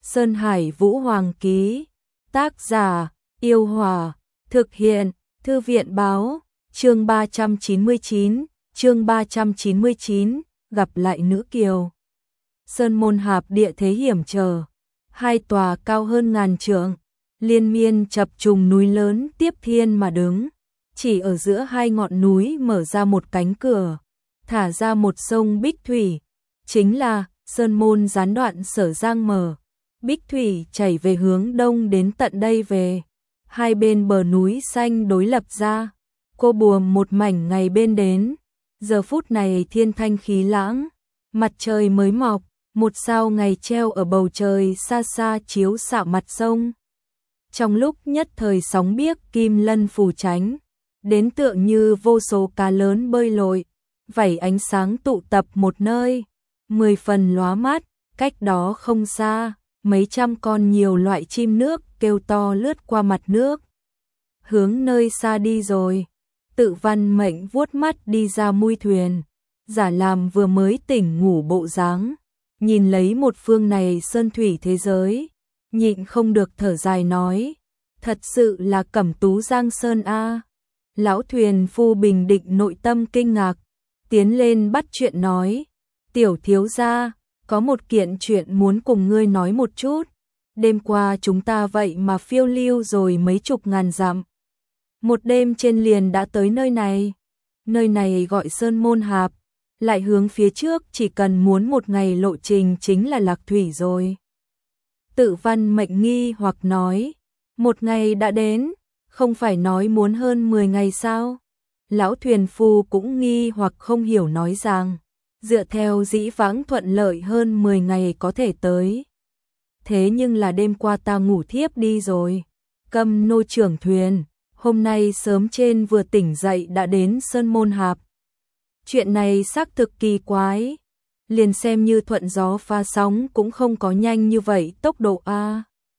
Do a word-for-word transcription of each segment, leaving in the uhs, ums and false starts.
Sơn Hải Vũ Hoàng ký. Tác giả: Yêu Hòa. Thực hiện: Thư viện báo. Chương ba trăm chín mươi chín, chương ba trăm chín mươi chín, gặp lại nữ kiều. Sơn Môn Hạp địa thế hiểm trở, hai tòa cao hơn ngàn trượng, liên miên chập trùng núi lớn tiếp thiên mà đứng. Chỉ ở giữa hai ngọn núi mở ra một cánh cửa, thả ra một sông Bích Thủy, chính là Sơn Môn gián đoạn Sở Giang mở. Bích Thủy chảy về hướng đông đến tận đây về. Hai bên bờ núi xanh đối lập ra, cô buồm một mảnh ngày bên đến. Giờ phút này thiên thanh khí lãng, mặt trời mới mọc, một sao ngày treo ở bầu trời xa xa chiếu xạ mặt sông. Trong lúc nhất thời sóng biếc kim lân phù tránh, đến tựa như vô số cá lớn bơi lội, vảy ánh sáng tụ tập một nơi, mười phần lóa mắt. Cách đó không xa, mấy trăm con nhiều loại chim nước kêu to lướt qua mặt nước, hướng nơi xa đi rồi. Tự Văn Mệnh vuốt mắt đi ra mui thuyền, giả làm vừa mới tỉnh ngủ bộ dáng, nhìn lấy một phương này sơn thủy thế giới, nhịn không được thở dài nói, thật sự là Cẩm Tú Giang Sơn a. Lão thuyền phu bình định nội tâm kinh ngạc, tiến lên bắt chuyện nói, tiểu thiếu gia, có một kiện chuyện muốn cùng ngươi nói một chút. Đêm qua chúng ta vậy mà phiêu lưu rồi mấy chục ngàn dặm, một đêm trên liền đã tới nơi này. Nơi này gọi Sơn Môn Hạp, lại hướng phía trước chỉ cần muốn một ngày lộ trình chính là Lạc Thủy rồi. Tự Văn Mệnh nghi hoặc nói, một ngày đã đến, không phải nói muốn hơn mười ngày sao? Lão thuyền phu cũng nghi hoặc không hiểu nói rằng, dựa theo dĩ vãng thuận lợi hơn mười ngày có thể tới. Thế nhưng là đêm qua ta ngủ thiếp đi rồi. Câm nô trưởng thuyền, hôm nay sớm trên vừa tỉnh dậy đã đến Sơn Môn Hạp. Chuyện này xác thực kỳ quái, liền xem như thuận gió pha sóng cũng không có nhanh như vậy tốc độ a.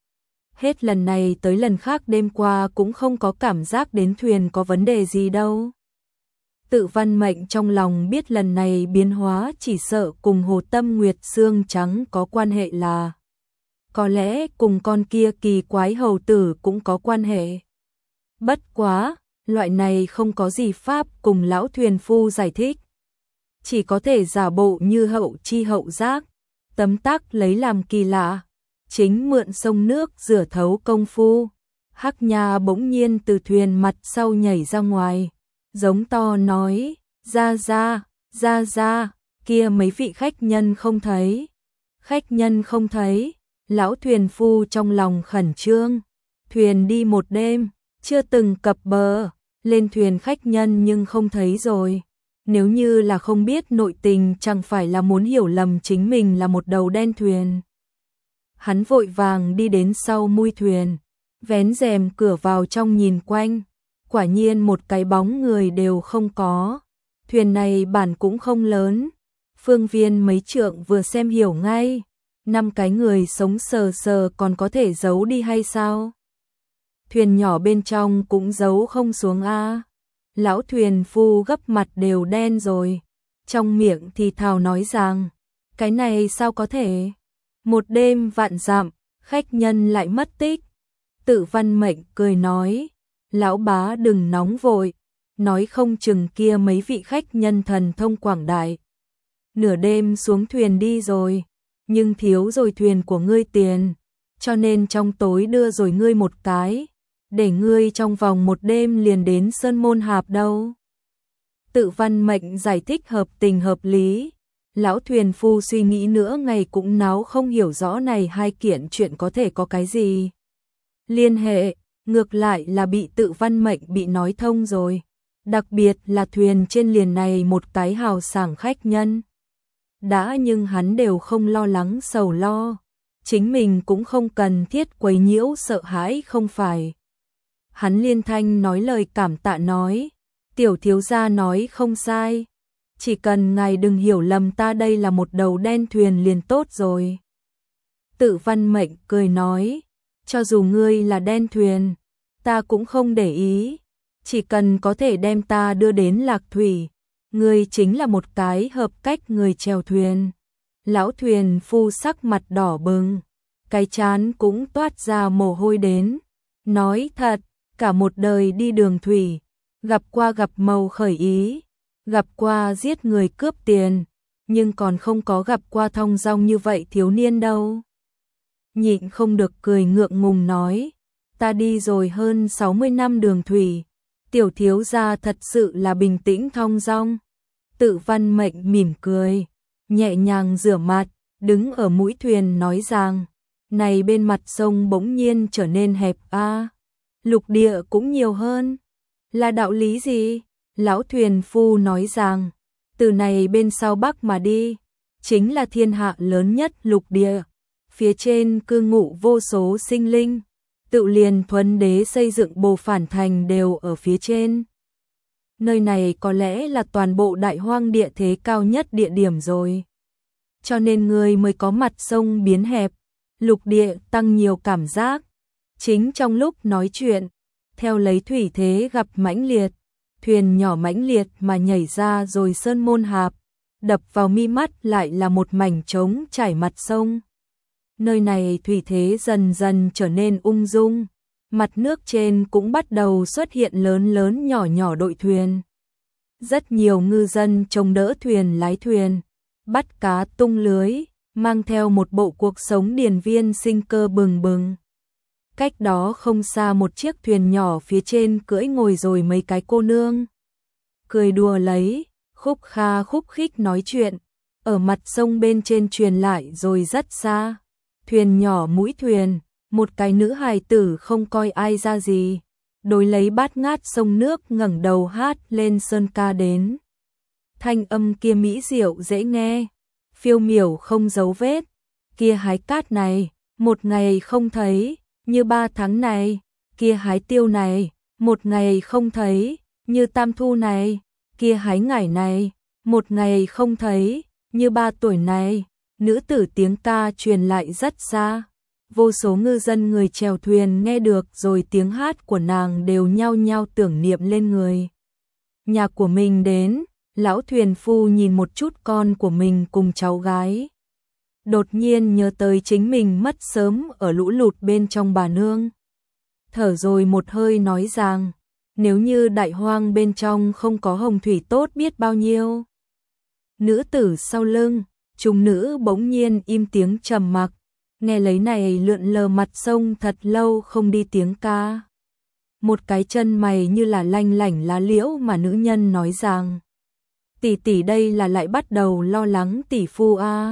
Hết lần này tới lần khác đêm qua cũng không có cảm giác đến thuyền có vấn đề gì đâu. Tự Văn Mệnh trong lòng biết lần này biến hóa chỉ sợ cùng Hồ Tâm Nguyệt xương trắng có quan hệ, là có lẽ cùng con kia kỳ quái hầu tử cũng có quan hệ. Bất quá, loại này không có gì pháp cùng lão thuyền phu giải thích, chỉ có thể giả bộ như hậu chi hậu giác, tấm tắc lấy làm kỳ lạ. Chính mượn sông nước rửa thấu công phu, Hắc Nha bỗng nhiên từ thuyền mặt sau nhảy ra ngoài, giống to nói, ra ra, ra ra, kia mấy vị khách nhân không thấy. Khách nhân không thấy, lão thuyền phu trong lòng khẩn trương, thuyền đi một đêm, chưa từng cập bờ, lên thuyền khách nhân nhưng không thấy rồi. Nếu như là không biết nội tình chẳng phải là muốn hiểu lầm chính mình là một đầu đen thuyền. Hắn vội vàng đi đến sau mui thuyền, vén rèm cửa vào trong nhìn quanh, quả nhiên một cái bóng người đều không có. Thuyền này bản cũng không lớn, phương viên mấy trượng vừa xem hiểu ngay, năm cái người sống sờ sờ còn có thể giấu đi hay sao? Thuyền nhỏ bên trong cũng giấu không xuống a. Lão thuyền phu gấp mặt đều đen rồi, trong miệng thì thào nói rằng, cái này sao có thể? Một đêm vạn dặm, khách nhân lại mất tích. Tự Văn Mệnh cười nói, lão bá đừng nóng vội, nói không chừng kia mấy vị khách nhân thần thông quảng đại, nửa đêm xuống thuyền đi rồi, nhưng thiếu rồi thuyền của ngươi tiền, cho nên trong tối đưa rồi ngươi một cái, để ngươi trong vòng một đêm liền đến Sơn Môn Hạp đâu. Tự Văn Mệnh giải thích hợp tình hợp lý. Lão thuyền phu suy nghĩ nữa ngày cũng náo không hiểu rõ này hai kiện chuyện có thể có cái gì liên hệ, ngược lại là bị Tự Văn Mệnh bị nói thông rồi. Đặc biệt là thuyền trên liền này một cái hào sảng khách nhân. Đã nhưng hắn đều không lo lắng sầu lo, chính mình cũng không cần thiết quấy nhiễu sợ hãi không phải. Hắn liên thanh nói lời cảm tạ nói, tiểu thiếu gia nói không sai. Chỉ cần ngài đừng hiểu lầm ta đây là một đầu đen thuyền liền tốt rồi. Tự Văn Mệnh cười nói, cho dù ngươi là đen thuyền, ta cũng không để ý. Chỉ cần có thể đem ta đưa đến Lạc Thủy, ngươi chính là một cái hợp cách người chèo thuyền. Lão thuyền phu sắc mặt đỏ bừng, cái trán cũng toát ra mồ hôi đến. Nói thật, cả một đời đi đường thủy, gặp qua gặp mầu khởi ý, gặp qua giết người cướp tiền, nhưng còn không có gặp qua thong dong như vậy thiếu niên đâu. Nhịn không được cười ngượng ngùng nói, ta đi rồi hơn sáu mươi năm đường thủy, tiểu thiếu gia thật sự là bình tĩnh thong dong. Tự Văn Mệnh mỉm cười, nhẹ nhàng rửa mặt, đứng ở mũi thuyền nói rằng, này bên mặt sông bỗng nhiên trở nên hẹp a, lục địa cũng nhiều hơn. Là đạo lý gì? Lão thuyền phu nói rằng, từ này bên sau bắc mà đi, chính là thiên hạ lớn nhất lục địa, phía trên cư ngụ vô số sinh linh, tự liền Thuấn Đế xây dựng Bồ Phản Thành đều ở phía trên. Nơi này có lẽ là toàn bộ đại hoang địa thế cao nhất địa điểm rồi. Cho nên người mới có mặt sông biến hẹp, lục địa tăng nhiều cảm giác. Chính trong lúc nói chuyện, theo lấy thủy thế gặp mãnh liệt, thuyền nhỏ mãnh liệt mà nhảy ra rồi sơn môn hạp, đập vào mi mắt lại là một mảnh trống trải mặt sông. Nơi này thủy thế dần dần trở nên ung dung, mặt nước trên cũng bắt đầu xuất hiện lớn lớn nhỏ nhỏ đội thuyền. Rất nhiều ngư dân chống đỡ thuyền lái thuyền, bắt cá tung lưới, mang theo một bộ cuộc sống điền viên sinh cơ bừng bừng. Cách đó không xa một chiếc thuyền nhỏ phía trên cưỡi ngồi rồi mấy cái cô nương. Cười đùa lấy, khúc kha khúc khích nói chuyện, ở mặt sông bên trên truyền lại rồi rất xa. Thuyền nhỏ mũi thuyền, một cái nữ hài tử không coi ai ra gì, đối lấy bát ngát sông nước ngẩng đầu hát lên sơn ca đến. Thanh âm kia mỹ diệu dễ nghe, phiêu miểu không dấu vết, kia hái cát này, một ngày không thấy, như ba tháng này, kia hái tiêu này, một ngày không thấy, như tam thu này, kia hái ngải này, một ngày không thấy, như ba tuổi này. Nữ tử tiếng ca truyền lại rất xa, vô số ngư dân người chèo thuyền nghe được rồi tiếng hát của nàng đều nhao nhao tưởng niệm lên người nhà của mình đến. Lão thuyền phu nhìn một chút con của mình cùng cháu gái, đột nhiên nhớ tới chính mình mất sớm ở lũ lụt bên trong bà nương. Thở rồi một hơi nói rằng, nếu như đại hoang bên trong không có hồng thủy tốt biết bao nhiêu. Nữ tử sau lưng, trung nữ bỗng nhiên im tiếng trầm mặc, nghe lấy này lượn lờ mặt sông thật lâu không đi tiếng ca. Một cái chân mày như là lanh lảnh lá liễu mà nữ nhân nói rằng, tỷ tỷ đây là lại bắt đầu lo lắng tỷ phu a. À.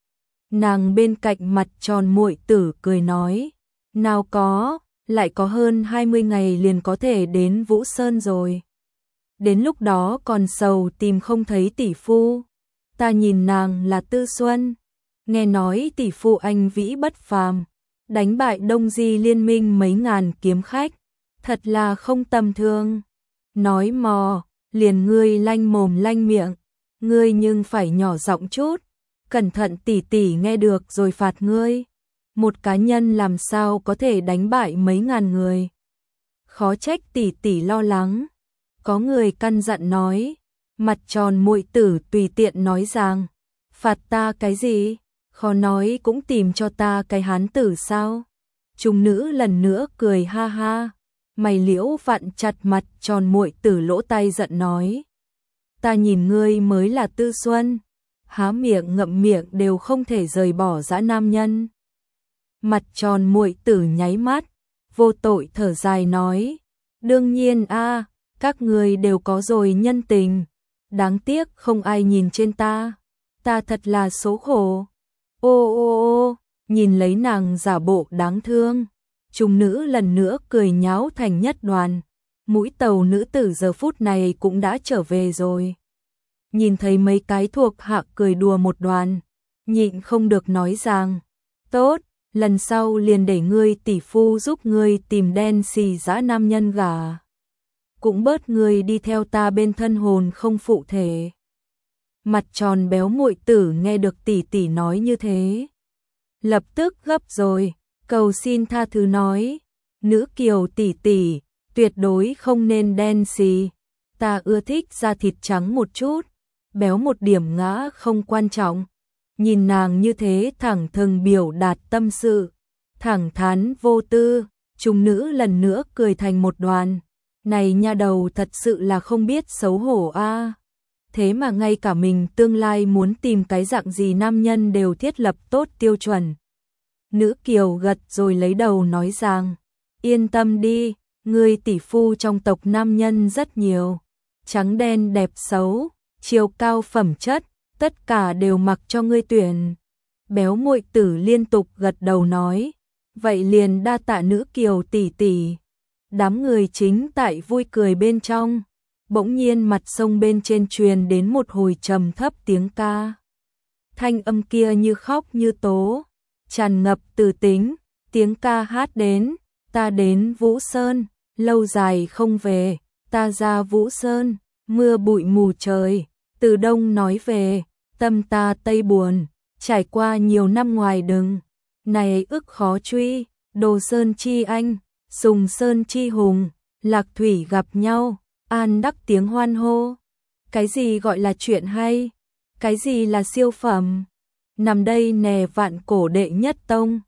Nàng bên cạnh mặt tròn muội tử cười nói, nào có, lại có hơn hai mươi ngày liền có thể đến Vũ Sơn rồi. Đến lúc đó còn sầu tìm không thấy tỷ phu. Ta nhìn nàng là Tư Xuân, nghe nói tỷ phu anh vĩ bất phàm, đánh bại Đông Di liên minh mấy ngàn kiếm khách, thật là không tầm thường. Nói mò, liền ngươi lanh mồm lanh miệng, ngươi nhưng phải nhỏ giọng chút, cẩn thận tỷ tỷ nghe được rồi phạt ngươi. Một cá nhân làm sao có thể đánh bại mấy ngàn người? Khó trách tỷ tỷ lo lắng. Có người căn dặn nói, mặt tròn muội tử tùy tiện nói rằng, phạt ta cái gì? Khó nói cũng tìm cho ta cái hán tử sao? Trung nữ lần nữa cười ha ha, mày liễu vặn chặt mặt tròn muội tử lỗ tai giận nói, ta nhìn ngươi mới là Tư Xuân, há miệng ngậm miệng đều không thể rời bỏ dã nam nhân. Mặt tròn muội tử nháy mắt, vô tội thở dài nói, đương nhiên a, các ngươi đều có rồi nhân tình, đáng tiếc không ai nhìn trên ta, ta thật là số khổ. Ô ô ô, nhìn lấy nàng giả bộ đáng thương, trung nữ lần nữa cười nháo thành nhất đoàn. Mũi tàu nữ tử giờ phút này cũng đã trở về rồi. Nhìn thấy mấy cái thuộc hạ cười đùa một đoàn, nhịn không được nói rằng, tốt, lần sau liền để ngươi tỷ phu giúp ngươi tìm đen xì dã nam nhân gà. Cũng bớt ngươi đi theo ta bên thân hồn không phụ thể. Mặt tròn béo muội tử nghe được tỷ tỷ nói như thế, lập tức gấp rồi, cầu xin tha thứ nói, nữ kiều tỷ tỷ, tuyệt đối không nên đen xì, ta ưa thích da thịt trắng một chút, béo một điểm ngã không quan trọng. Nhìn nàng như thế thẳng thừng biểu đạt tâm sự, thẳng thắn vô tư, chúng nữ lần nữa cười thành một đoàn. Này nha đầu thật sự là không biết xấu hổ a. Thế mà ngay cả mình tương lai muốn tìm cái dạng gì nam nhân đều thiết lập tốt tiêu chuẩn. Nữ kiều gật rồi lấy đầu nói rằng, yên tâm đi, ngươi tỷ phu trong tộc nam nhân rất nhiều, trắng đen đẹp xấu, chiều cao phẩm chất, tất cả đều mặc cho ngươi tuyển. Béo muội tử liên tục gật đầu nói, vậy liền đa tạ nữ kiều tỷ tỷ. Đám người chính tại vui cười bên trong, bỗng nhiên mặt sông bên trên truyền đến một hồi trầm thấp tiếng ca. Thanh âm kia như khóc như tố, tràn ngập từ tính, tiếng ca hát đến, ta đến Vũ Sơn, lâu dài không về, ta ra Vũ Sơn, mưa bụi mù trời, từ đông nói về, tâm ta tây buồn, trải qua nhiều năm ngoài đừng, này ức khó truy, Đồ Sơn chi anh, Sùng Sơn chi hùng, Lạc Thủy gặp nhau, an đắc tiếng hoan hô. Cái gì gọi là chuyện hay? Cái gì là siêu phẩm? Nằm đây nè vạn cổ đệ nhất tông.